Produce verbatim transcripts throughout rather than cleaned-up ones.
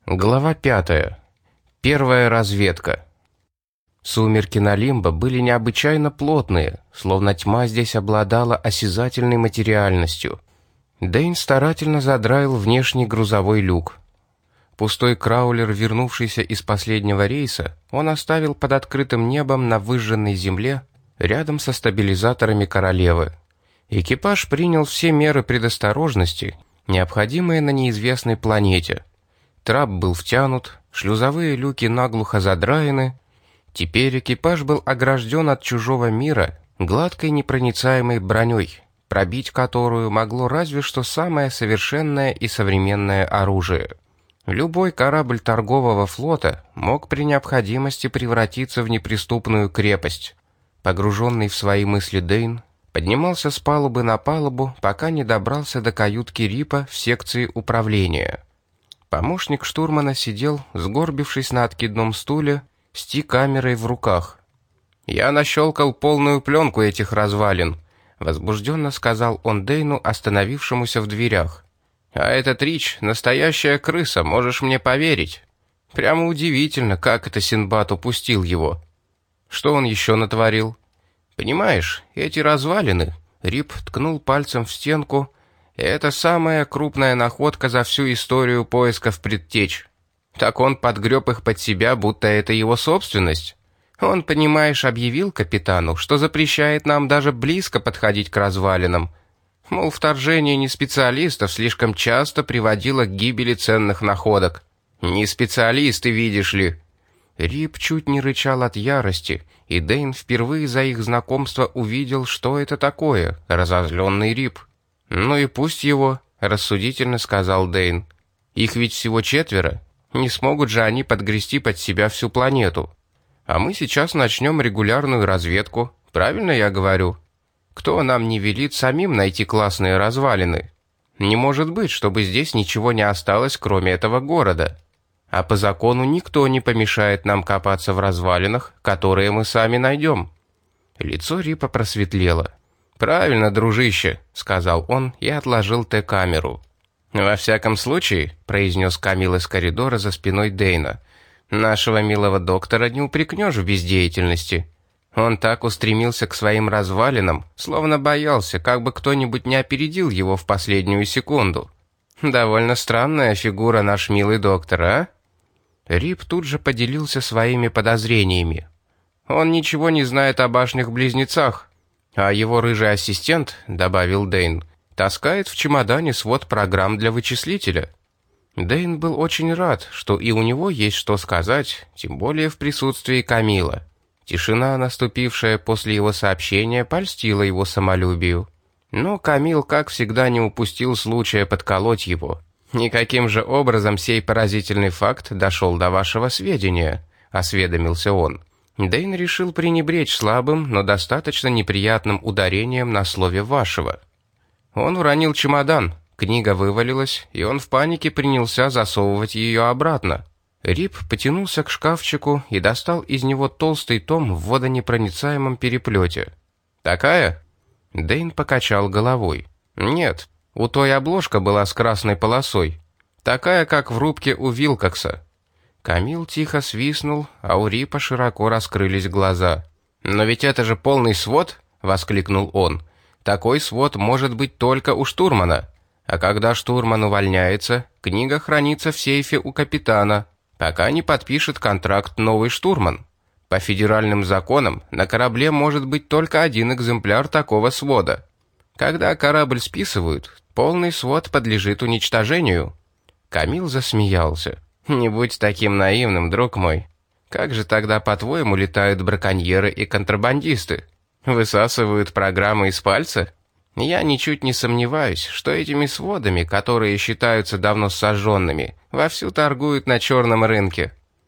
Глава пятая. Первая разведка. Сумерки на Лимбо были необычайно плотные, словно тьма здесь обладала осязательной материальностью. Дэйн старательно задраил внешний грузовой люк. Пустой краулер, вернувшийся из последнего рейса, он оставил под открытым небом на выжженной земле, рядом со стабилизаторами королевы. Экипаж принял все меры предосторожности, необходимые на неизвестной планете. Трап был втянут, шлюзовые люки наглухо задраены. Теперь экипаж был огражден от чужого мира гладкой непроницаемой броней, пробить которую могло разве что самое совершенное и современное оружие. Любой корабль торгового флота мог при необходимости превратиться в неприступную крепость. Погруженный в свои мысли Дэйн поднимался с палубы на палубу, пока не добрался до каютки Рипа в секции управления. Помощник штурмана сидел, сгорбившись на откидном стуле, с Ти-камерой в руках. «Я нащелкал полную пленку этих развалин», — возбужденно сказал он Дэйну, остановившемуся в дверях. «А этот Рич — настоящая крыса, можешь мне поверить. Прямо удивительно, как это Синдбад упустил его. Что он еще натворил? Понимаешь, эти развалины...» Рип ткнул пальцем в стенку. «Это самая крупная находка за всю историю поисков предтеч. Так он подгреб их под себя, будто это его собственность. Он, понимаешь, объявил капитану, что запрещает нам даже близко подходить к развалинам. Мол, вторжение неспециалистов слишком часто приводило к гибели ценных находок. Не специалисты, видишь ли». Рип чуть не рычал от ярости, и Дэйн впервые за их знакомство увидел, что это такое — разозленный Рип. «Ну и пусть его», — рассудительно сказал Дэйн. «Их ведь всего четверо. Не смогут же они подгрести под себя всю планету. А мы сейчас начнем регулярную разведку. Правильно я говорю? Кто нам не велит самим найти классные развалины? Не может быть, чтобы здесь ничего не осталось, кроме этого города. А по закону никто не помешает нам копаться в развалинах, которые мы сами найдем». Лицо Рипа просветлело. «Правильно, дружище», — сказал он и отложил Т-камеру. «Во всяком случае», — произнес Камил из коридора за спиной Дэйна, «нашего милого доктора не упрекнешь в бездеятельности. Он так устремился к своим развалинам, словно боялся, как бы кто-нибудь не опередил его в последнюю секунду. Довольно странная фигура наш милый доктор, а?» Рип тут же поделился своими подозрениями. «Он ничего не знает о башнях-близнецах. А его рыжий ассистент, — добавил Дэйн, — таскает в чемодане свод программ для вычислителя». Дэйн был очень рад, что и у него есть что сказать, тем более в присутствии Камила. Тишина, наступившая после его сообщения, польстила его самолюбию. Но Камил, как всегда, не упустил случая подколоть его. «Никаким же образом сей поразительный факт дошел до вашего сведения», — осведомился он. Дэйн решил пренебречь слабым, но достаточно неприятным ударением на слове «вашего». Он уронил чемодан, книга вывалилась, и он в панике принялся засовывать ее обратно. Рип потянулся к шкафчику и достал из него толстый том в водонепроницаемом переплете. «Такая?» Дэйн покачал головой. «Нет, у той обложка была с красной полосой. Такая, как в рубке у Вилкокса». Камил тихо свистнул, а у Рипа широко раскрылись глаза. «Но ведь это же полный свод!» — воскликнул он. «Такой свод может быть только у штурмана. А когда штурман увольняется, книга хранится в сейфе у капитана, пока не подпишет контракт новый штурман. По федеральным законам на корабле может быть только один экземпляр такого свода. Когда корабль списывают, полный свод подлежит уничтожению». Камил засмеялся. «Не будь таким наивным, друг мой. Как же тогда, по-твоему, летают браконьеры и контрабандисты? Высасывают программы из пальца? Я ничуть не сомневаюсь, что этими сводами, которые считаются давно сожженными, вовсю торгуют на черном рынке».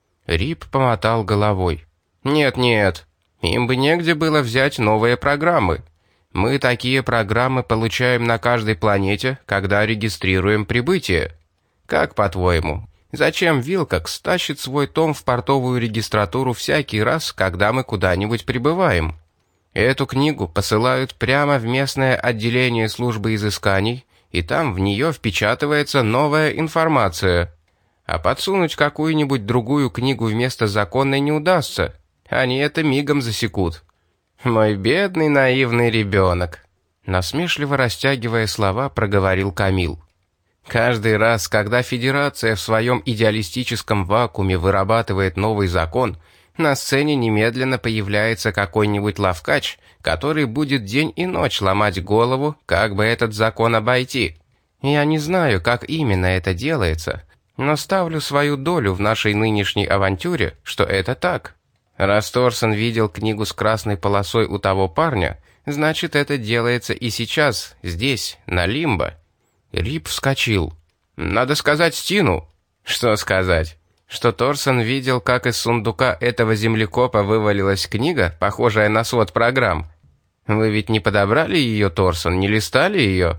Рип помотал головой. «Нет-нет, им бы негде было взять новые программы. Мы такие программы получаем на каждой планете, когда регистрируем прибытие. Как, по-твоему, зачем Вилкокс тащит свой том в портовую регистратуру всякий раз, когда мы куда-нибудь прибываем? Эту книгу посылают прямо в местное отделение службы изысканий, и там в нее впечатывается новая информация. А подсунуть какую-нибудь другую книгу вместо законной не удастся. Они это мигом засекут. Мой бедный наивный ребенок. Насмешливо растягивая слова, проговорил Камил. Каждый раз, когда Федерация в своем идеалистическом вакууме вырабатывает новый закон, на сцене немедленно появляется какой-нибудь лавкач, который будет день и ночь ломать голову, как бы этот закон обойти. Я не знаю, как именно это делается, но ставлю свою долю в нашей нынешней авантюре, что это так. Раз Торсон видел книгу с красной полосой у того парня, значит, это делается и сейчас, здесь, на Лимбо. Рип вскочил. «Надо сказать Стину». «Что сказать?» «Что Торсон видел, как из сундука этого землекопа вывалилась книга, похожая на свод программ. Вы ведь не подобрали ее, Торсон, не листали ее?»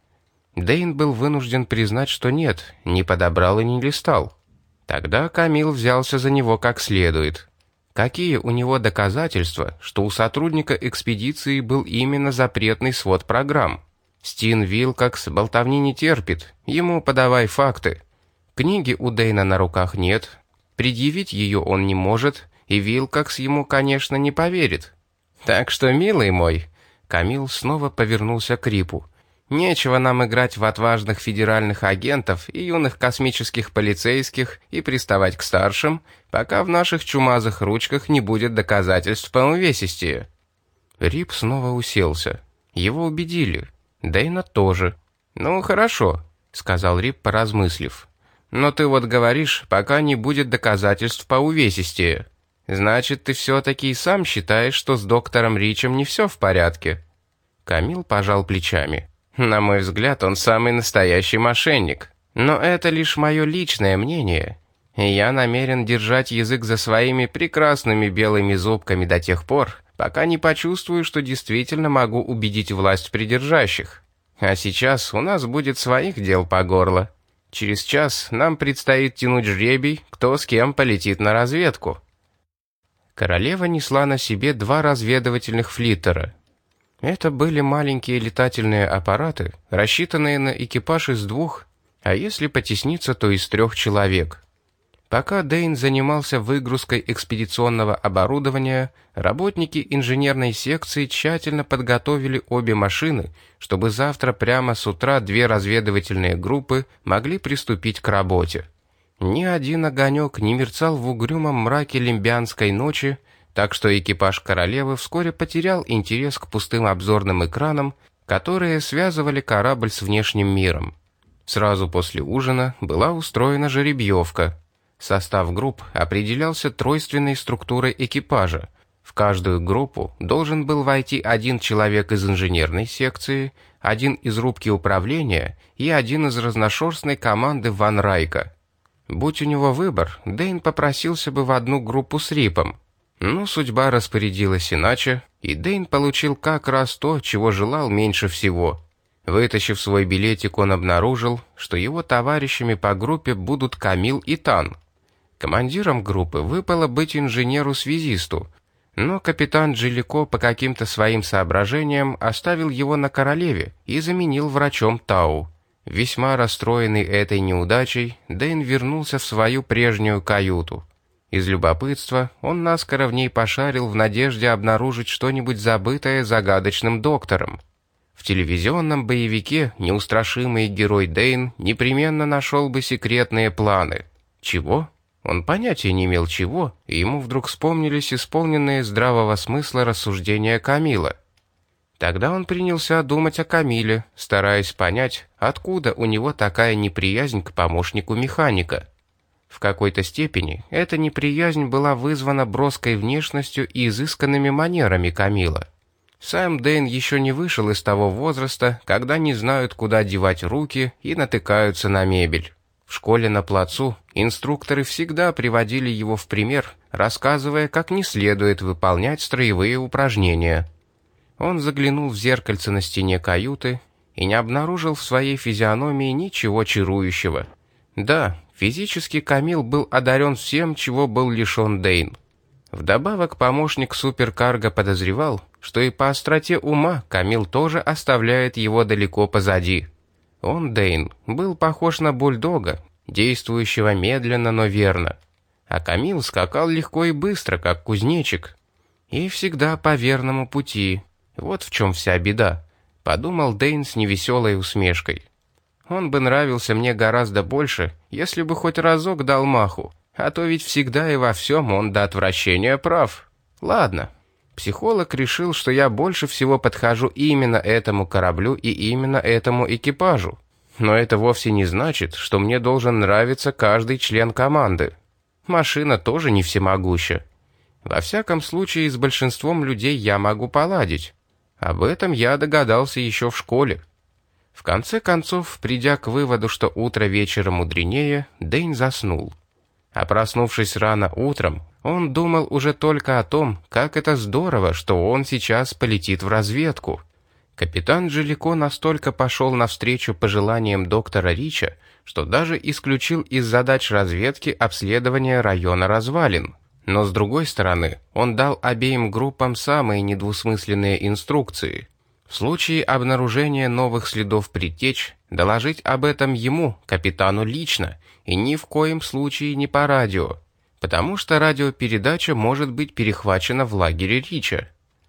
Дэйн был вынужден признать, что нет, не подобрал и не листал. Тогда Камил взялся за него как следует. Какие у него доказательства, что у сотрудника экспедиции был именно запретный свод программ? Стин Вилкокс болтовни не терпит, ему подавай факты. Книги у Дэйна на руках нет, предъявить ее он не может, и Вилкокс ему, конечно, не поверит. Так что, милый мой, Камил снова повернулся к Рипу. Нечего нам играть в отважных федеральных агентов и юных космических полицейских и приставать к старшим, пока в наших чумазых ручках не будет доказательств по увесистее. Рип снова уселся. Его убедили. Дэйна тоже. «Ну, хорошо», — сказал Рип, поразмыслив. «Но ты вот говоришь, пока не будет доказательств по увесистее. Значит, ты все-таки и сам считаешь, что с доктором Ричем не все в порядке?» Камил пожал плечами. «На мой взгляд, он самый настоящий мошенник. Но это лишь мое личное мнение. И я намерен держать язык за своими прекрасными белыми зубками до тех пор, пока не почувствую, что действительно могу убедить власть придержащих. А сейчас у нас будет своих дел по горло. Через час нам предстоит тянуть жребий, кто с кем полетит на разведку». Королева несла на себе два разведывательных флиттера. Это были маленькие летательные аппараты, рассчитанные на экипаж из двух, а если потесниться, то из трех человек. Пока Дэйн занимался выгрузкой экспедиционного оборудования, работники инженерной секции тщательно подготовили обе машины, чтобы завтра прямо с утра две разведывательные группы могли приступить к работе. Ни один огонек не мерцал в угрюмом мраке лимбианской ночи, так что экипаж королевы вскоре потерял интерес к пустым обзорным экранам, которые связывали корабль с внешним миром. Сразу после ужина была устроена жеребьевка. Состав групп определялся тройственной структурой экипажа. В каждую группу должен был войти один человек из инженерной секции, один из рубки управления и один из разношерстной команды Ван Райка. Будь у него выбор, Дэйн попросился бы в одну группу с Рипом. Но судьба распорядилась иначе, и Дэйн получил как раз то, чего желал меньше всего. Вытащив свой билетик, он обнаружил, что его товарищами по группе будут Камил и Тан. Командиром группы выпало быть инженеру-связисту, но капитан Джилико по каким-то своим соображениям оставил его на королеве и заменил врачом Тау. Весьма расстроенный этой неудачей, Дэйн вернулся в свою прежнюю каюту. Из любопытства он наскоро в ней пошарил в надежде обнаружить что-нибудь забытое загадочным доктором. В телевизионном боевике неустрашимый герой Дэйн непременно нашел бы секретные планы. Чего? Он понятия не имел чего, и ему вдруг вспомнились исполненные здравого смысла рассуждения Камила. Тогда он принялся думать о Камиле, стараясь понять, откуда у него такая неприязнь к помощнику механика. В какой-то степени эта неприязнь была вызвана броской внешностью и изысканными манерами Камила. Сам Дэйн еще не вышел из того возраста, когда не знают, куда девать руки и натыкаются на мебель. В школе на плацу инструкторы всегда приводили его в пример, рассказывая, как не следует выполнять строевые упражнения. Он заглянул в зеркальце на стене каюты и не обнаружил в своей физиономии ничего чарующего. Да, физически Камил был одарен всем, чего был лишен Дэйн. Вдобавок помощник суперкарго подозревал, что и по остроте ума Камил тоже оставляет его далеко позади. Он, Дэйн, был похож на бульдога, действующего медленно, но верно. А Камил скакал легко и быстро, как кузнечик. И всегда по верному пути. Вот в чем вся беда, подумал Дэйн с невеселой усмешкой. Он бы нравился мне гораздо больше, если бы хоть разок дал маху, а то ведь всегда и во всем он до отвращения прав. Ладно. Психолог решил, что я больше всего подхожу именно этому кораблю и именно этому экипажу. Но это вовсе не значит, что мне должен нравиться каждый член команды. Машина тоже не всемогуща. Во всяком случае, с большинством людей я могу поладить. Об этом я догадался еще в школе. В конце концов, придя к выводу, что утро вечера мудренее, Дэйн заснул. А проснувшись рано утром, он думал уже только о том, как это здорово, что он сейчас полетит в разведку. Капитан Джеллико настолько пошел навстречу пожеланиям доктора Рича, что даже исключил из задач разведки обследование района развалин. Но с другой стороны, он дал обеим группам самые недвусмысленные инструкции. В случае обнаружения новых следов предтеч, доложить об этом ему, капитану, лично, и ни в коем случае не по радио, потому что радиопередача может быть перехвачена в лагере Рича.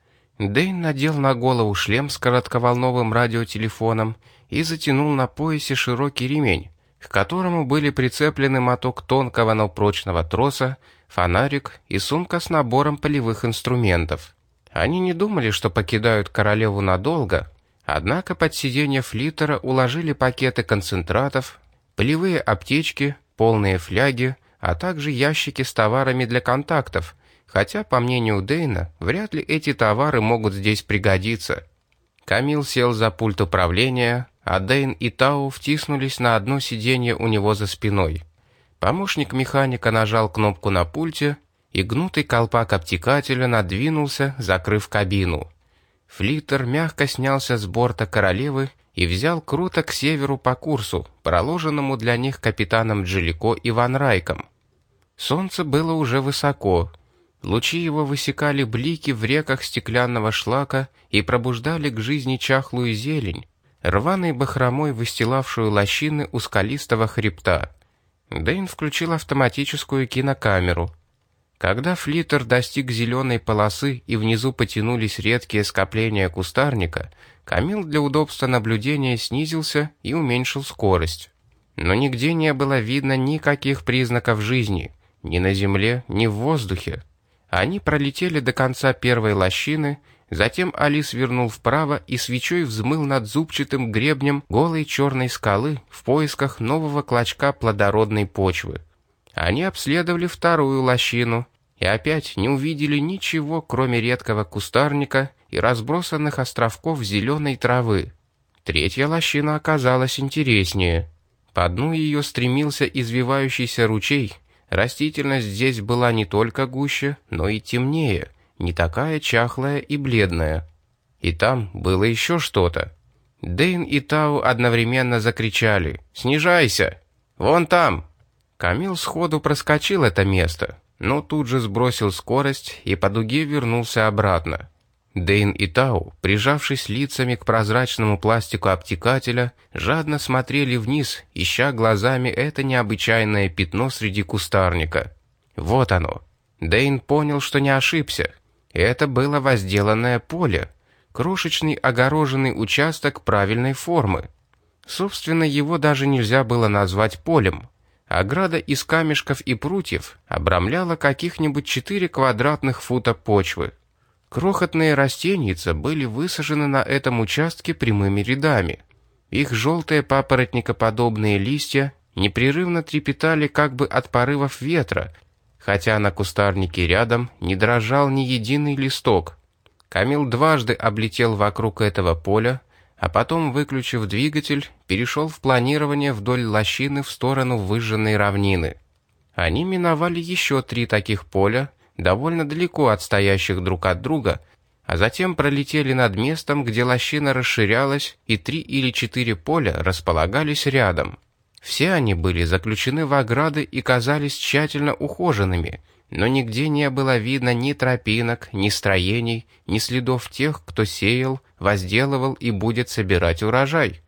Дэйн надел на голову шлем с коротковолновым радиотелефоном и затянул на поясе широкий ремень, к которому были прицеплены моток тонкого, но прочного троса, фонарик и сумка с набором полевых инструментов. Они не думали, что покидают королеву надолго, однако под сиденье флиттера уложили пакеты концентратов, полевые аптечки, полные фляги, а также ящики с товарами для контактов, хотя, по мнению Дэйна, вряд ли эти товары могут здесь пригодиться. Камил сел за пульт управления, а Дэйн и Тау втиснулись на одно сиденье у него за спиной. Помощник механика нажал кнопку на пульте, и гнутый колпак обтекателя надвинулся, закрыв кабину. Флиттер мягко снялся с борта королевы и взял круто к северу по курсу, проложенному для них капитаном Джеллико и Ван Райком. Солнце было уже высоко. Лучи его высекали блики в реках стеклянного шлака и пробуждали к жизни чахлую зелень, рваной бахромой выстилавшую лощины у скалистого хребта. Дэйн включил автоматическую кинокамеру. Когда флиттер достиг зеленой полосы и внизу потянулись редкие скопления кустарника, Камил для удобства наблюдения снизился и уменьшил скорость. Но нигде не было видно никаких признаков жизни, ни на земле, ни в воздухе. Они пролетели до конца первой лощины, затем Али свернул вправо и свечой взмыл над зубчатым гребнем голой черной скалы в поисках нового клочка плодородной почвы. Они обследовали вторую лощину и опять не увидели ничего, кроме редкого кустарника и разбросанных островков зеленой травы. Третья лощина оказалась интереснее. По дну ее стремился извивающийся ручей. Растительность здесь была не только гуще, но и темнее, не такая чахлая и бледная. И там было еще что-то. Дэйн и Тау одновременно закричали: «Снижайся! Вон там!» Камил сходу проскочил это место, но тут же сбросил скорость и по дуге вернулся обратно. Дэйн и Тау, прижавшись лицами к прозрачному пластику обтекателя, жадно смотрели вниз, ища глазами это необычайное пятно среди кустарника. Вот оно. Дэйн понял, что не ошибся. Это было возделанное поле, крошечный огороженный участок правильной формы. Собственно, его даже нельзя было назвать полем. Ограда из камешков и прутьев обрамляла каких-нибудь четыре квадратных фута почвы. Крохотные растеница были высажены на этом участке прямыми рядами. Их желтые папоротникоподобные листья непрерывно трепетали как бы от порывов ветра, хотя на кустарнике рядом не дрожал ни единый листок. Камил дважды облетел вокруг этого поля, а потом, выключив двигатель, перешел в планирование вдоль лощины в сторону выжженной равнины. Они миновали еще три таких поля, довольно далеко отстоящих друг от друга, а затем пролетели над местом, где лощина расширялась, и три или четыре поля располагались рядом. Все они были заключены в ограды и казались тщательно ухоженными, но нигде не было видно ни тропинок, ни строений, ни следов тех, кто сеял, возделывал и будет собирать урожай.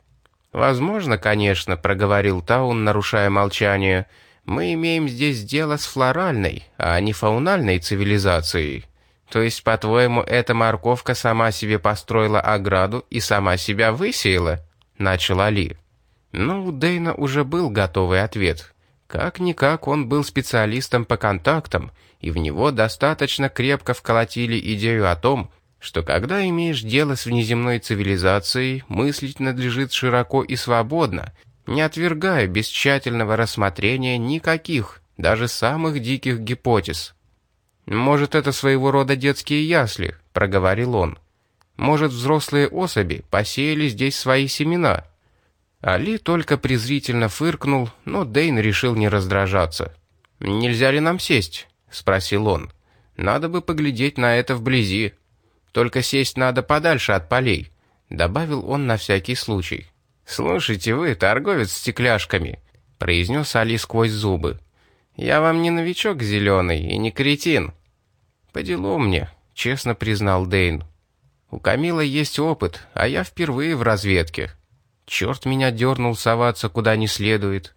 «Возможно, конечно», — проговорил Таун, нарушая молчание. «Мы имеем здесь дело с флоральной, а не фаунальной цивилизацией. То есть, по-твоему, эта морковка сама себе построила ограду и сама себя высеяла?» — начал Али. Но у Дэйна уже был готовый ответ. Как-никак он был специалистом по контактам, и в него достаточно крепко вколотили идею о том, что когда имеешь дело с внеземной цивилизацией, мыслить надлежит широко и свободно, не отвергая без тщательного рассмотрения никаких, даже самых диких гипотез. «Может, это своего рода детские ясли», — проговорил он. «Может, взрослые особи посеяли здесь свои семена». Али только презрительно фыркнул, но Дэйн решил не раздражаться. «Нельзя ли нам сесть?» — спросил он. «Надо бы поглядеть на это вблизи. Только сесть надо подальше от полей», — добавил он на всякий случай. «Слушайте вы, торговец стекляшками», — произнес Али сквозь зубы. «Я вам не новичок зеленый и не кретин». «По делу мне», — честно признал Дэйн. «У Камила есть опыт, а я впервые в разведке. Черт меня дернул соваться куда не следует».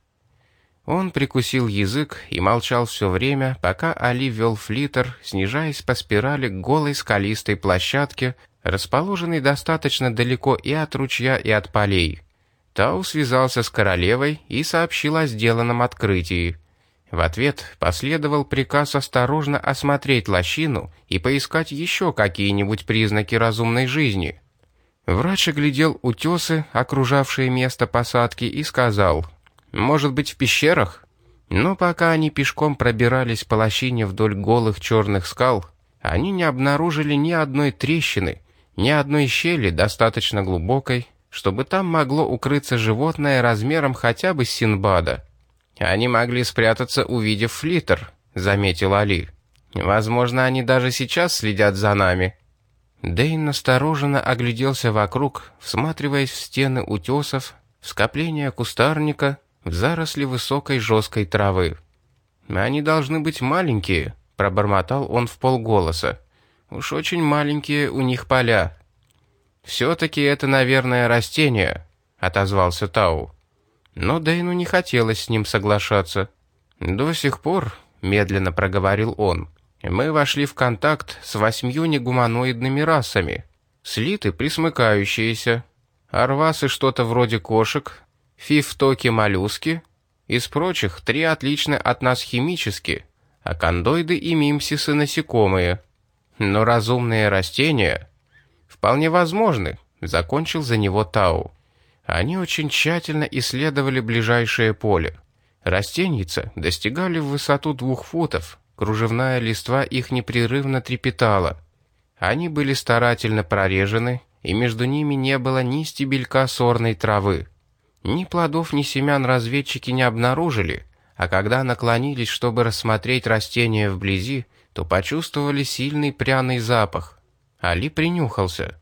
Он прикусил язык и молчал все время, пока Али вел флиттер, снижаясь по спирали к голой скалистой площадке, расположенной достаточно далеко и от ручья, и от полей. Тау связался с королевой и сообщил о сделанном открытии. В ответ последовал приказ осторожно осмотреть лощину и поискать еще какие-нибудь признаки разумной жизни. Врач оглядел утесы, окружавшие место посадки, и сказал: «Может быть, в пещерах?» Но пока они пешком пробирались по лощине вдоль голых черных скал, они не обнаружили ни одной трещины, ни одной щели достаточно глубокой, чтобы там могло укрыться животное размером хотя бы с Синдбада. «Они могли спрятаться, увидев флиттер», — заметил Али. «Возможно, они даже сейчас следят за нами». Дэйн настороженно огляделся вокруг, всматриваясь в стены утесов, в скопления кустарника, в заросли высокой жесткой травы. «Они должны быть маленькие», — пробормотал он вполголоса. «Уж очень маленькие у них поля». «Все-таки это, наверное, растение», — отозвался Тау. Но Дэйну не хотелось с ним соглашаться. «До сих пор», — медленно проговорил он, — «мы вошли в контакт с восьмью негуманоидными расами. Слиты присмыкающиеся, арвасы что-то вроде кошек, фифтоки-моллюски, из прочих три отличны от нас химически, а кондоиды и мимсисы насекомые. Но разумные растения вполне возможны», — закончил за него Тау. Они очень тщательно исследовали ближайшее поле. Растеньица достигали в высоту двух футов, кружевная листва их непрерывно трепетала. Они были старательно прорежены, и между ними не было ни стебелька сорной травы. Ни плодов, ни семян разведчики не обнаружили, а когда наклонились, чтобы рассмотреть растение вблизи, то почувствовали сильный пряный запах. Али принюхался.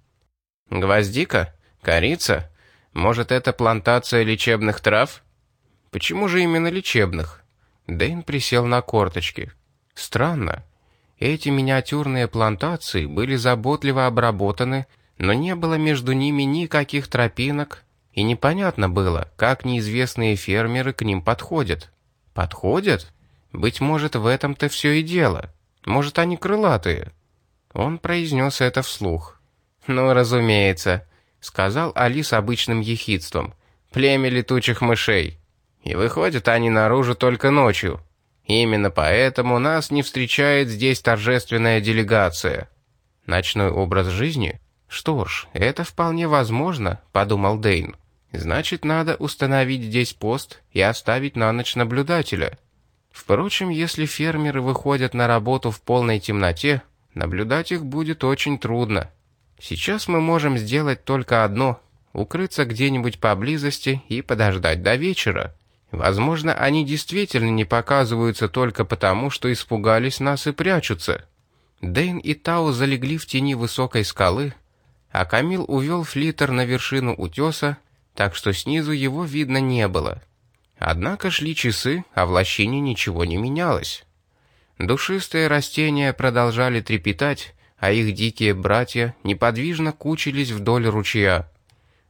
«Гвоздика? Корица? Может, это плантация лечебных трав?» «Почему же именно лечебных?» Дэйн присел на корточки. «Странно. Эти миниатюрные плантации были заботливо обработаны, но не было между ними никаких тропинок, и непонятно было, как неизвестные фермеры к ним подходят». «Подходят? Быть может, в этом-то все и дело. Может, они крылатые?» Он произнес это вслух. «Ну, разумеется», — сказал Али с обычным ехидством. «Племя летучих мышей. И выходят они наружу только ночью. Именно поэтому нас не встречает здесь торжественная делегация». «Ночной образ жизни? Что ж, это вполне возможно», — подумал Дэйн. «Значит, надо установить здесь пост и оставить на ночь наблюдателя. Впрочем, если фермеры выходят на работу в полной темноте, наблюдать их будет очень трудно. Сейчас мы можем сделать только одно — укрыться где-нибудь поблизости и подождать до вечера. Возможно, они действительно не показываются только потому, что испугались нас и прячутся». Дэйн и Тау залегли в тени высокой скалы, а Камил увел флиттер на вершину утеса, так что снизу его видно не было. Однако шли часы, а в лощине ничего не менялось. Душистые растения продолжали трепетать, а их дикие братья неподвижно кучились вдоль ручья.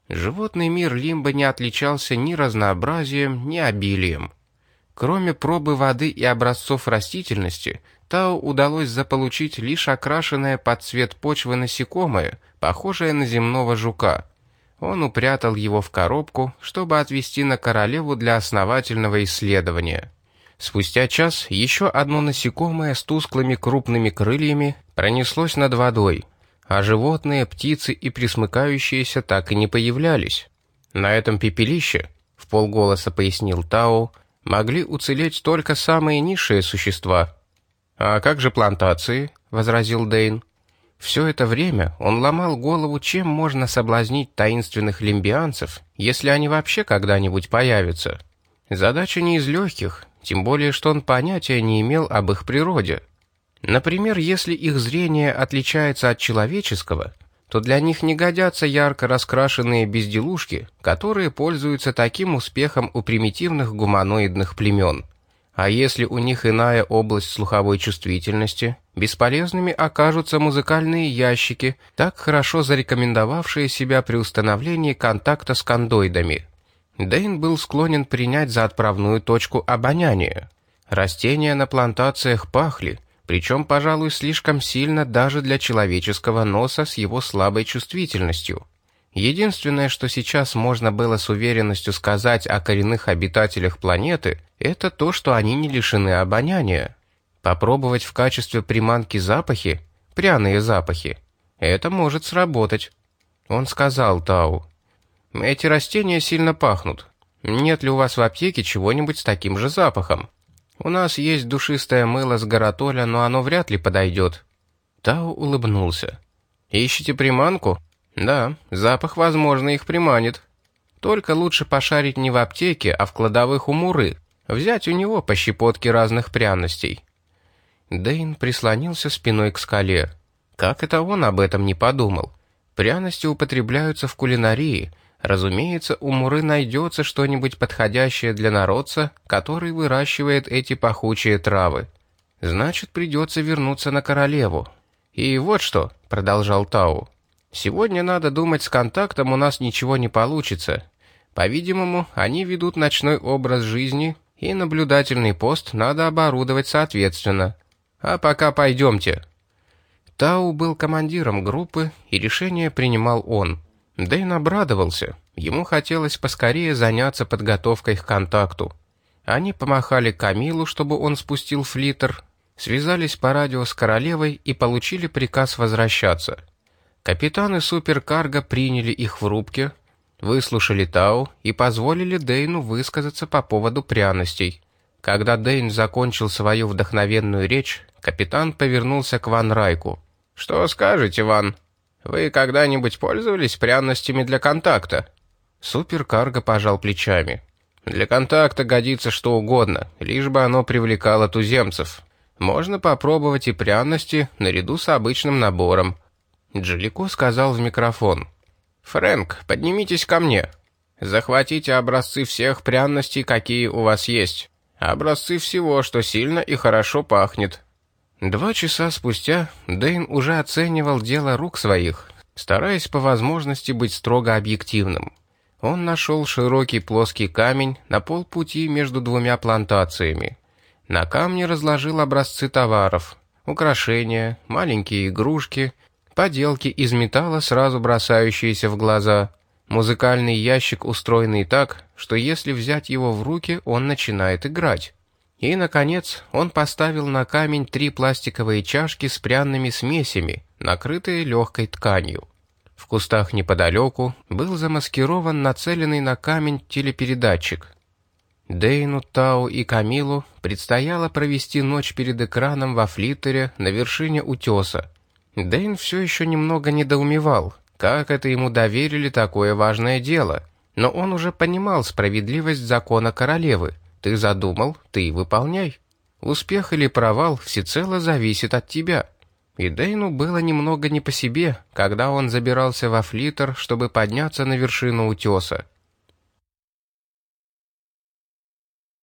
Животный мир Лимба не отличался ни разнообразием, ни обилием. Кроме пробы воды и образцов растительности, Тау удалось заполучить лишь окрашенное под цвет почвы насекомое, похожее на земного жука. Он упрятал его в коробку, чтобы отвезти на королеву для основательного исследования. Спустя час еще одно насекомое с тусклыми крупными крыльями пронеслось над водой, а животные, птицы и пресмыкающиеся так и не появлялись. На этом пепелище, вполголоса пояснил Тау, могли уцелеть только самые низшие существа. «А как же плантации?» — возразил Дэйн. Все это время он ломал голову, чем можно соблазнить таинственных лимбианцев, если они вообще когда-нибудь появятся. Задача не из легких, тем более что он понятия не имел об их природе. Например, если их зрение отличается от человеческого, то для них не годятся ярко раскрашенные безделушки, которые пользуются таким успехом у примитивных гуманоидных племен. А если у них иная область слуховой чувствительности, бесполезными окажутся музыкальные ящики, так хорошо зарекомендовавшие себя при установлении контакта с кондоидами. Дэйн был склонен принять за отправную точку обоняние. Растения на плантациях пахли, причем, пожалуй, слишком сильно даже для человеческого носа с его слабой чувствительностью. Единственное, что сейчас можно было с уверенностью сказать о коренных обитателях планеты, это то, что они не лишены обоняния. Попробовать в качестве приманки запахи, пряные запахи, это может сработать. Он сказал Тау: «Эти растения сильно пахнут. Нет ли у вас в аптеке чего-нибудь с таким же запахом? У нас есть душистое мыло с гаротоля, но оно вряд ли подойдет». Тау улыбнулся. «Ищете приманку? Да, запах, возможно, их приманит. Только лучше пошарить не в аптеке, а в кладовых у Муры, взять у него по щепотке разных пряностей». Дэйн прислонился спиной к скале. Как это он об этом не подумал? Пряности употребляются в кулинарии. Разумеется, у Муры найдется что-нибудь подходящее для народца, который выращивает эти пахучие травы. Значит, придется вернуться на королеву. «И вот что», — продолжал Тау, — «сегодня, надо думать, с контактом у нас ничего не получится. По-видимому, они ведут ночной образ жизни, и наблюдательный пост надо оборудовать соответственно. А пока пойдемте». Тау был командиром группы, и решение принимал он. Дэйн обрадовался. Ему хотелось поскорее заняться подготовкой к контакту. Они помахали Камилу, чтобы он спустил флиттер, связались по радио с королевой и получили приказ возвращаться. Капитаны суперкарго приняли их в рубке, выслушали Тау и позволили Дэйну высказаться по поводу пряностей. Когда Дэйн закончил свою вдохновенную речь, капитан повернулся к Ван Райку. «Что скажете, Ван? Вы когда-нибудь пользовались пряностями для контакта?» Суперкарго пожал плечами. «Для контакта годится что угодно, лишь бы оно привлекало туземцев. Можно попробовать и пряности наряду с обычным набором». Джалико сказал в микрофон: «Фрэнк, поднимитесь ко мне. Захватите образцы всех пряностей, какие у вас есть. Образцы всего, что сильно и хорошо пахнет». Два часа спустя Дэйн уже оценивал дело рук своих, стараясь по возможности быть строго объективным. Он нашел широкий плоский камень на полпути между двумя плантациями. На камне разложил образцы товаров, украшения, маленькие игрушки, поделки из металла, сразу бросающиеся в глаза, музыкальный ящик, устроенный так, что если взять его в руки, он начинает играть. И, наконец, он поставил на камень три пластиковые чашки с пряными смесями, накрытые легкой тканью. В кустах неподалеку был замаскирован нацеленный на камень телепередатчик. Дэйну, Тау и Камилу предстояло провести ночь перед экраном во флиттере на вершине утеса. Дэйн все еще немного недоумевал, как это ему доверили такое важное дело, но он уже понимал справедливость закона королевы. Ты задумал, ты и выполняй. Успех или провал всецело зависит от тебя. И Дэйну было немного не по себе, когда он забирался во флиттер, чтобы подняться на вершину утеса.